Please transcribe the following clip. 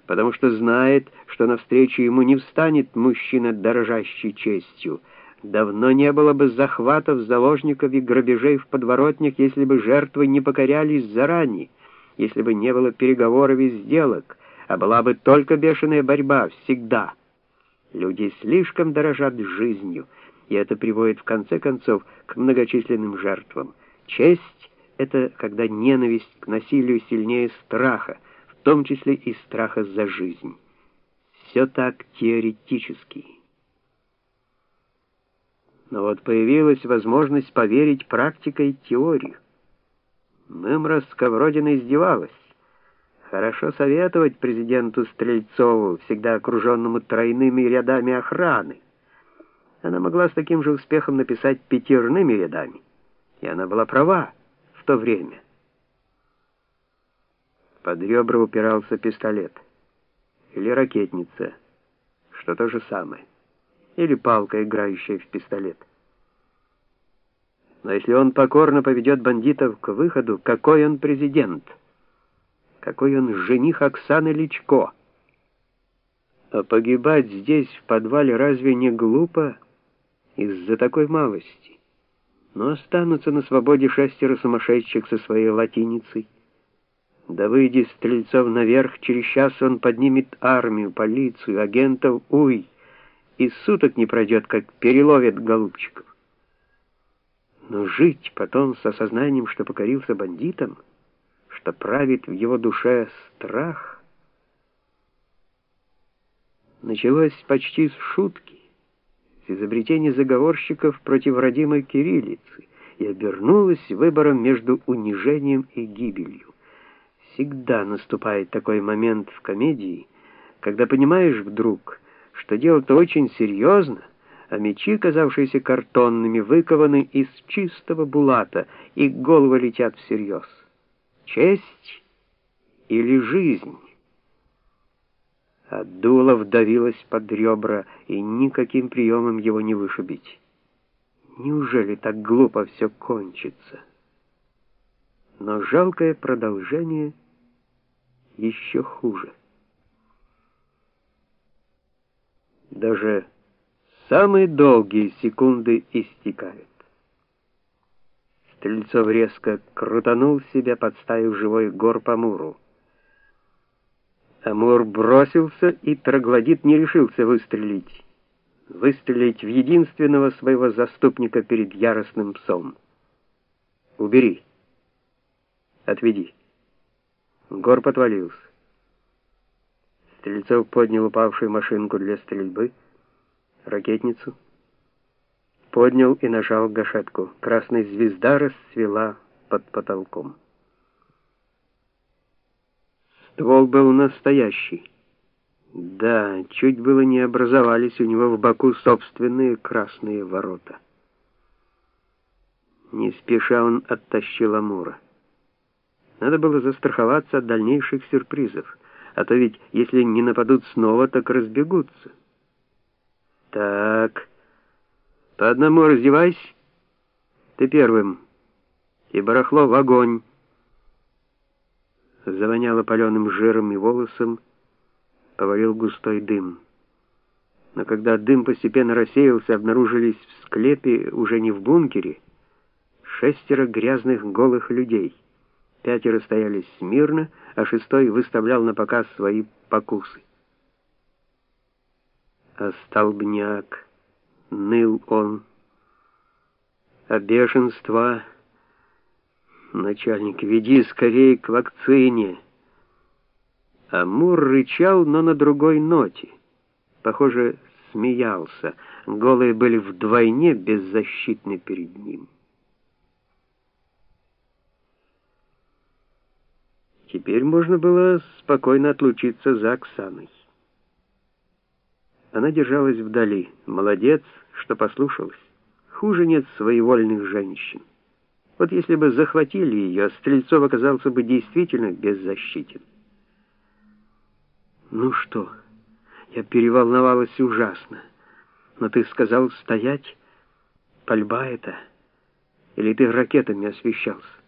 потому что знает, что навстречу ему не встанет мужчина, дорожащий честью. Давно не было бы захватов, заложников и грабежей в подворотнях, если бы жертвы не покорялись заранее, если бы не было переговоров и сделок, а была бы только бешеная борьба всегда. Люди слишком дорожат жизнью, и это приводит в конце концов к многочисленным жертвам. Честь — это когда ненависть к насилию сильнее страха, в том числе и страха за жизнь. Все так теоретически. Но вот появилась возможность поверить практикой теорию. Мымра Сковородина издевалась. Хорошо советовать президенту Стрельцову, всегда окруженному тройными рядами охраны. Она могла с таким же успехом написать пятерными рядами. И она была права в то время. Под ребра упирался пистолет. Или ракетница, что то же самое. Или палка, играющая в пистолет. Но если он покорно поведет бандитов к выходу, какой он президент? Какой он жених Оксаны Личко? А погибать здесь, в подвале, разве не глупо из-за такой малости? Но останутся на свободе 6 сумасшедших со своей латиницей. Да выйди Стрельцов наверх, через час он поднимет армию, полицию, агентов, и суток не пройдет, как переловят голубчиков. Но жить потом с осознанием, что покорился бандитам, что правит в его душе страх, началось почти с шутки, с изобретения заговорщиков против родимой кириллицы, и обернулось выбором между унижением и гибелью. Всегда наступает такой момент в комедии, когда понимаешь вдруг, что дело-то очень серьезно, а мечи, казавшиеся картонными, выкованы из чистого булата, и головы летят всерьез. Честь или жизнь? А дуло вдавилось под ребра, и никаким приемом его не вышибить. Неужели так глупо все кончится? Но жалкое продолжение еще хуже. Даже самые долгие секунды истекают. Стрельцов резко крутанул себя, подставив живой горб Амуру. Амур бросился, и троглодит не решился выстрелить. Выстрелить в единственного своего заступника перед яростным псом. «Убери! Отведи!» Горб отвалился. Стрельцов поднял упавшую машинку для стрельбы, ракетницу, поднял и нажал гашетку. Красная звезда расцвела под потолком. Ствол был настоящий. Да, чуть было не образовались у него в боку собственные красные ворота. Не спеша он оттащил Амура. Надо было застраховаться от дальнейших сюрпризов, а то ведь, если не нападут снова, так разбегутся. Так, по одному раздевайся. Ты первым. И барахло в огонь. Завоняло паленым жиром и волосом, повалил густой дым. Но когда дым постепенно рассеялся, обнаружились в склепе, уже не в бункере, 6 грязных голых людей. 5 стояли смирно, а 6 выставлял на показ свои покусы. А столбняк, ныл он, а бешенства... «Начальник, веди скорее к вакцине». Амур рычал, но на другой ноте. Похоже, смеялся. Голые были вдвойне беззащитны перед ним. Теперь можно было спокойно отлучиться за Оксаной. Она держалась вдали. Молодец, что послушалась. Хуже нет своевольных женщин. Вот если бы захватили ее, Стрельцов оказался бы действительно беззащитен. «Ну что, я переволновалась ужасно. Но ты сказал стоять? Пальба это? Или ты ракетами освещался?»